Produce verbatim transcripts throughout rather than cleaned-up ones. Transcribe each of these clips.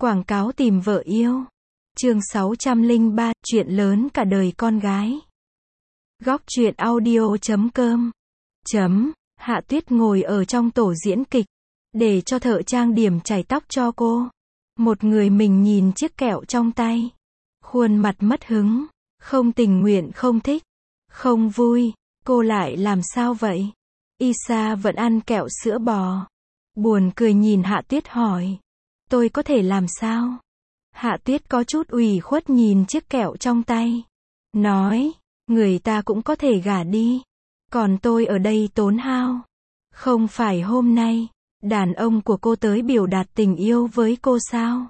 Quảng cáo tìm vợ yêu. Chương sáu trăm lẻ ba, chuyện lớn cả đời con gái. Góc truyện audio chấm com. Chấm, Hạ Tuyết ngồi ở trong tổ diễn kịch, để cho thợ trang điểm chải tóc cho cô. Một người mình nhìn chiếc kẹo trong tay. Khuôn mặt mất hứng, không tình nguyện, không thích, không vui. Cô lại làm sao vậy? Isa vẫn ăn kẹo sữa bò. Buồn cười nhìn Hạ Tuyết hỏi. Tôi có thể làm sao? Hạ Tuyết có chút ủy khuất nhìn chiếc kẹo trong tay. Nói, người ta cũng có thể gả đi. Còn tôi ở đây tốn hao. Không phải hôm nay, đàn ông của cô tới biểu đạt tình yêu với cô sao?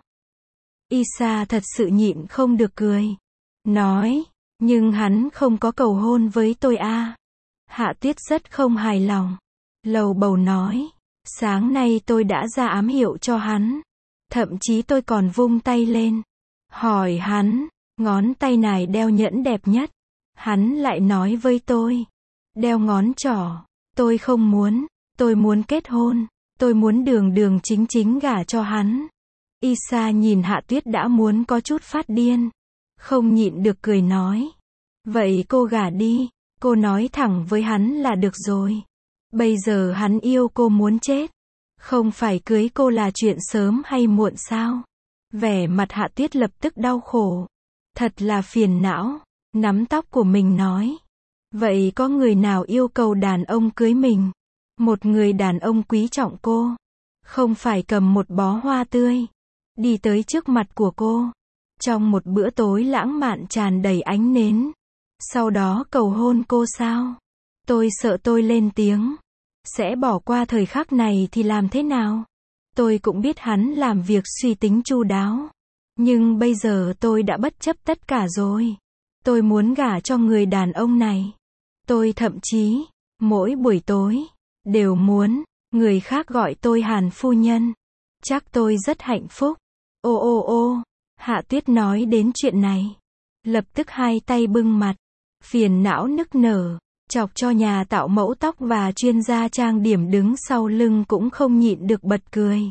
Isa thật sự nhịn không được cười. Nói, nhưng hắn không có cầu hôn với tôi à? Hạ Tuyết rất không hài lòng. Lầu bầu nói, sáng nay tôi đã ra ám hiệu cho hắn. Thậm chí tôi còn vung tay lên. Hỏi hắn, ngón tay này đeo nhẫn đẹp nhất. Hắn lại nói với tôi, đeo ngón trỏ. Tôi không muốn, tôi muốn kết hôn. Tôi muốn đường đường chính chính gả cho hắn. Isa nhìn Hạ Tuyết đã muốn có chút phát điên. Không nhịn được cười nói. Vậy cô gả đi. Cô nói thẳng với hắn là được rồi. Bây giờ hắn yêu cô muốn chết. Không phải cưới cô là chuyện sớm hay muộn sao? Vẻ mặt Hạ Tuyết lập tức đau khổ. Thật là phiền não. Nắm tóc của mình nói. Vậy có người nào yêu cầu đàn ông cưới mình? Một người đàn ông quý trọng cô. Không phải cầm một bó hoa tươi. Đi tới trước mặt của cô. Trong một bữa tối lãng mạn tràn đầy ánh nến. Sau đó cầu hôn cô sao? Tôi sợ tôi lên tiếng. Sẽ bỏ qua thời khắc này thì làm thế nào? Tôi cũng biết hắn làm việc suy tính chu đáo. Nhưng bây giờ tôi đã bất chấp tất cả rồi. Tôi muốn gả cho người đàn ông này. Tôi thậm chí, mỗi buổi tối, đều muốn, người khác gọi tôi Hàn phu nhân. Chắc tôi rất hạnh phúc. Ô ô ô, Hạ Tuyết nói đến chuyện này. Lập tức hai tay bưng mặt. Phiền não nức nở. Chọc cho nhà tạo mẫu tóc và chuyên gia trang điểm đứng sau lưng cũng không nhịn được bật cười.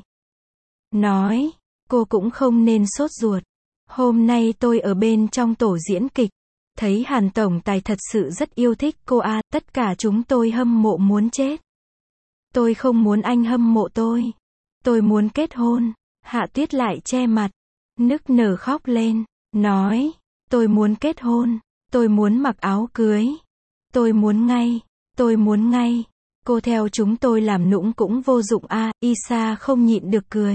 Nói, cô cũng không nên sốt ruột. Hôm nay tôi ở bên trong tổ diễn kịch. Thấy Hàn tổng tài thật sự rất yêu thích cô à, tất cả chúng tôi hâm mộ muốn chết. Tôi không muốn anh hâm mộ tôi. Tôi muốn kết hôn. Hạ Tuyết lại che mặt. Nức nở khóc lên. Nói, tôi muốn kết hôn. Tôi muốn mặc áo cưới. Tôi muốn ngay, tôi muốn ngay. Cô theo chúng tôi làm nũng cũng vô dụng a. Isa không nhịn được cười.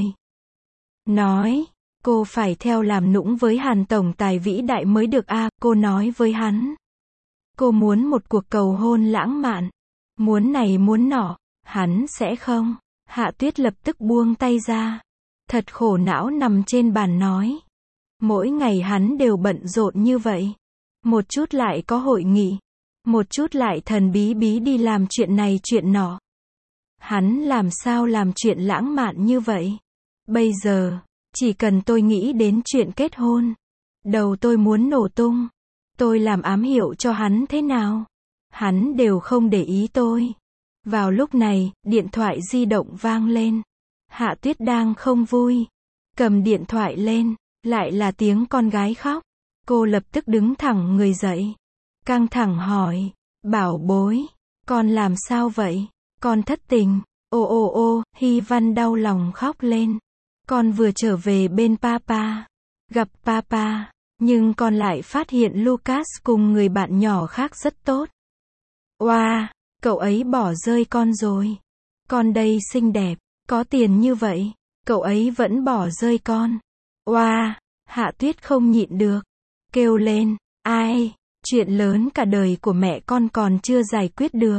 Nói, cô phải theo làm nũng với Hàn tổng tài vĩ đại mới được a. Cô nói với hắn. Cô muốn một cuộc cầu hôn lãng mạn. Muốn này muốn nọ, hắn sẽ không. Hạ Tuyết lập tức buông tay ra. Thật khổ não nằm trên bàn nói. Mỗi ngày hắn đều bận rộn như vậy. Một chút lại có hội nghị. Một chút lại thần bí bí đi làm chuyện này chuyện nọ. Hắn làm sao làm chuyện lãng mạn như vậy? Bây giờ, chỉ cần tôi nghĩ đến chuyện kết hôn, đầu tôi muốn nổ tung. Tôi làm ám hiệu cho hắn thế nào? Hắn đều không để ý tôi. Vào lúc này, điện thoại di động vang lên. Hạ Tuyết đang không vui. Cầm điện thoại lên, lại là tiếng con gái khóc. Cô lập tức đứng thẳng người dậy. Căng thẳng hỏi, bảo bối, con làm sao vậy? Con thất tình. Ô ô ô, Hy Văn đau lòng khóc lên. Con vừa trở về bên papa. Gặp papa. Nhưng con lại phát hiện Lucas cùng người bạn nhỏ khác rất tốt. Oa, cậu ấy bỏ rơi con rồi. Con đây xinh đẹp, có tiền như vậy. Cậu ấy vẫn bỏ rơi con. Oa, Hạ Tuyết không nhịn được. Kêu lên, ai? Chuyện lớn cả đời của mẹ con còn chưa giải quyết được.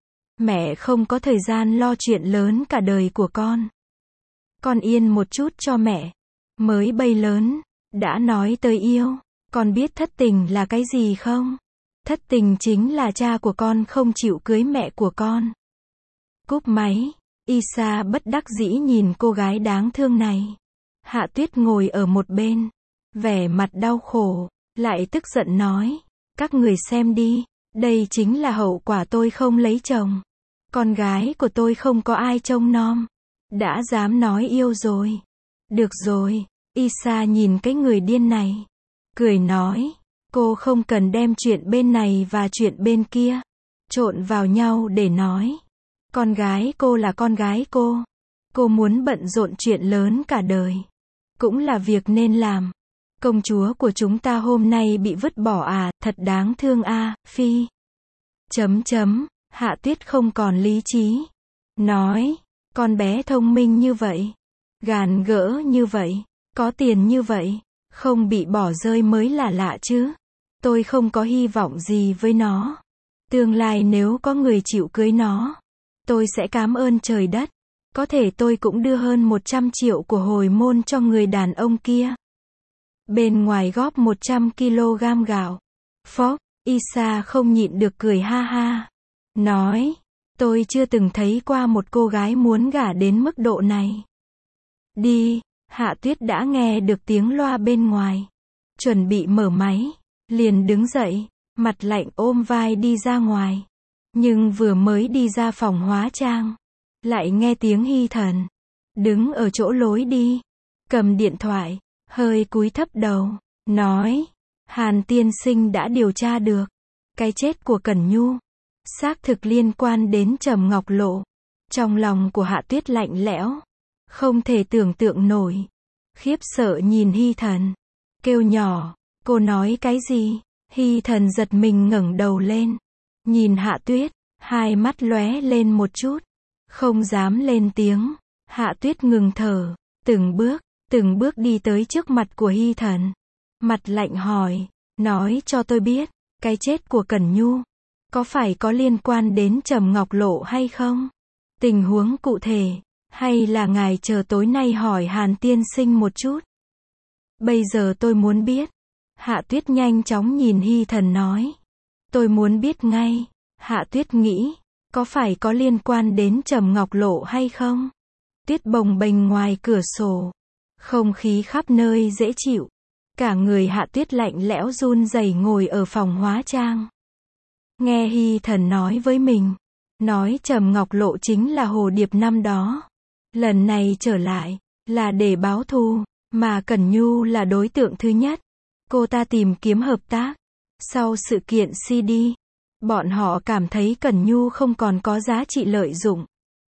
Mẹ không có thời gian lo chuyện lớn cả đời của con. Con yên một chút cho mẹ. Mới bay lớn, đã nói tới yêu. Con biết thất tình là cái gì không? Thất tình chính là cha của con không chịu cưới mẹ của con. Cúp máy, Isa bất đắc dĩ nhìn cô gái đáng thương này. Hạ Tuyết ngồi ở một bên, vẻ mặt đau khổ, lại tức giận nói. Các người xem đi, đây chính là hậu quả tôi không lấy chồng. Con gái của tôi không có ai trông nom. Đã dám nói yêu rồi. Được rồi, Isa nhìn cái người điên này, cười nói, cô không cần đem chuyện bên này và chuyện bên kia trộn vào nhau để nói. Con gái cô là con gái cô. Cô muốn bận rộn chuyện lớn cả đời, cũng là việc nên làm. Công chúa của chúng ta hôm nay bị vứt bỏ à, thật đáng thương a, à, Phi. Chấm chấm, Hạ Tuyết không còn lý trí. Nói, con bé thông minh như vậy, gàn gỡ như vậy, có tiền như vậy, không bị bỏ rơi mới là lạ chứ. Tôi không có hy vọng gì với nó. Tương lai nếu có người chịu cưới nó, tôi sẽ cảm ơn trời đất. Có thể tôi cũng đưa hơn một trăm triệu của hồi môn cho người đàn ông kia. Bên ngoài góp một trăm ki lô gam gạo. Phốc, Isa không nhịn được cười ha ha. Nói, tôi chưa từng thấy qua một cô gái muốn gả đến mức độ này. Đi, Hạ Tuyết đã nghe được tiếng loa bên ngoài. Chuẩn bị mở máy, liền đứng dậy, mặt lạnh ôm vai đi ra ngoài. Nhưng vừa mới đi ra phòng hóa trang, lại nghe tiếng Hy Thần, đứng ở chỗ lối đi, cầm điện thoại, hơi cúi thấp đầu, nói, Hàn tiên sinh đã điều tra được, cái chết của Cẩn Nhu, xác thực liên quan đến Trầm Ngọc Lộ. Trong lòng của Hạ Tuyết lạnh lẽo, không thể tưởng tượng nổi, khiếp sợ nhìn Hy Thần, kêu nhỏ, cô nói cái gì? Hy Thần giật mình ngẩng đầu lên, nhìn Hạ Tuyết, hai mắt lóe lên một chút, không dám lên tiếng. Hạ Tuyết ngừng thở, từng bước, từng bước đi tới trước mặt của Hy Thần, mặt lạnh hỏi, nói cho tôi biết, cái chết của Cẩn Nhu, có phải có liên quan đến Trầm Ngọc Lộ hay không? Tình huống cụ thể, hay là ngài chờ tối nay hỏi Hàn tiên sinh một chút? Bây giờ tôi muốn biết. Hạ Tuyết nhanh chóng nhìn Hy Thần nói. Tôi muốn biết ngay. Hạ Tuyết nghĩ, có phải có liên quan đến Trầm Ngọc Lộ hay không? Tuyết bồng bềnh ngoài cửa sổ. Không khí khắp nơi dễ chịu. Cả người Hạ Tuyết lạnh lẽo run rẩy ngồi ở phòng hóa trang. Nghe Hy Thần nói với mình. Nói Trầm Ngọc Lộ chính là hồ điệp năm đó. Lần này trở lại, là để báo thù, mà Cẩn Nhu là đối tượng thứ nhất. Cô ta tìm kiếm hợp tác. Sau sự kiện xê đê, bọn họ cảm thấy Cẩn Nhu không còn có giá trị lợi dụng,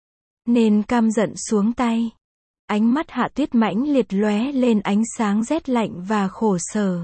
nên căm giận xuống tay. Ánh mắt Hạ Tuyết mãnh liệt lóe lên ánh sáng rét lạnh và khổ sở.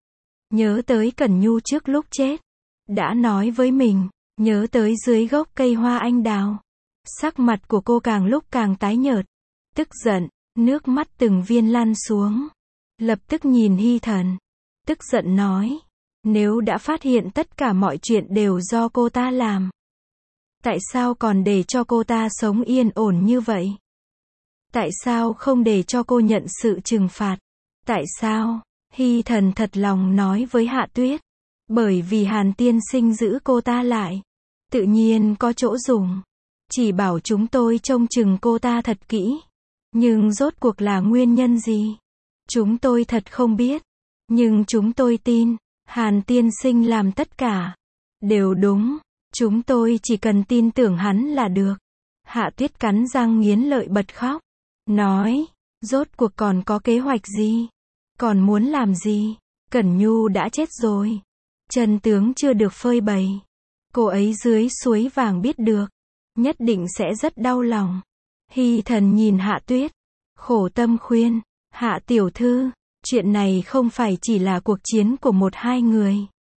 Nhớ tới Cẩn Nhu trước lúc chết, đã nói với mình, nhớ tới dưới gốc cây hoa anh đào. Sắc mặt của cô càng lúc càng tái nhợt, tức giận, nước mắt từng viên lăn xuống. Lập tức nhìn Hy Thần, tức giận nói, nếu đã phát hiện tất cả mọi chuyện đều do cô ta làm, tại sao còn để cho cô ta sống yên ổn như vậy? Tại sao không để cho cô nhận sự trừng phạt? Tại sao? Hy Thần thật lòng nói với Hạ Tuyết, bởi vì Hàn tiên sinh giữ cô ta lại, tự nhiên có chỗ dùng, chỉ bảo chúng tôi trông chừng cô ta thật kỹ. Nhưng rốt cuộc là nguyên nhân gì? Chúng tôi thật không biết. Nhưng chúng tôi tin, Hàn tiên sinh làm tất cả đều đúng. Chúng tôi chỉ cần tin tưởng hắn là được. Hạ Tuyết cắn răng nghiến lợi bật khóc. Nói, rốt cuộc còn có kế hoạch gì? Còn muốn làm gì? Cẩn Nhu đã chết rồi. Chân tướng chưa được phơi bày. Cô ấy dưới suối vàng biết được, nhất định sẽ rất đau lòng. Hy Thần nhìn Hạ Tuyết, khổ tâm khuyên, Hạ tiểu thư, chuyện này không phải chỉ là cuộc chiến của một hai người.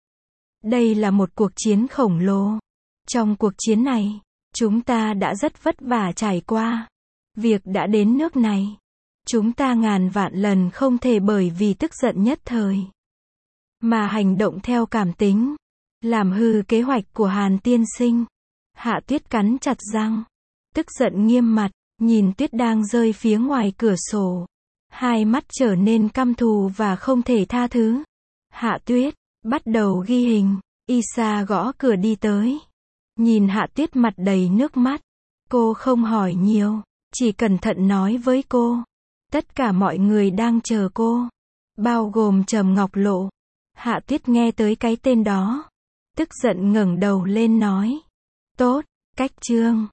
Đây là một cuộc chiến khổng lồ. Trong cuộc chiến này, chúng ta đã rất vất vả trải qua. Việc đã đến nước này, chúng ta ngàn vạn lần không thể bởi vì tức giận nhất thời mà hành động theo cảm tính, làm hư kế hoạch của Hàn tiên sinh. Hạ Tuyết cắn chặt răng, tức giận nghiêm mặt, nhìn tuyết đang rơi phía ngoài cửa sổ. Hai mắt trở nên căm thù và không thể tha thứ. Hạ Tuyết, bắt đầu ghi hình. Isa gõ cửa đi tới. Nhìn Hạ Tuyết mặt đầy nước mắt. Cô không hỏi nhiều, chỉ cẩn thận nói với cô. Tất cả mọi người đang chờ cô, bao gồm Trầm Ngọc Lộ. Hạ Tuyết nghe tới cái tên đó, tức giận ngẩng đầu lên nói. Tốt, cách chương.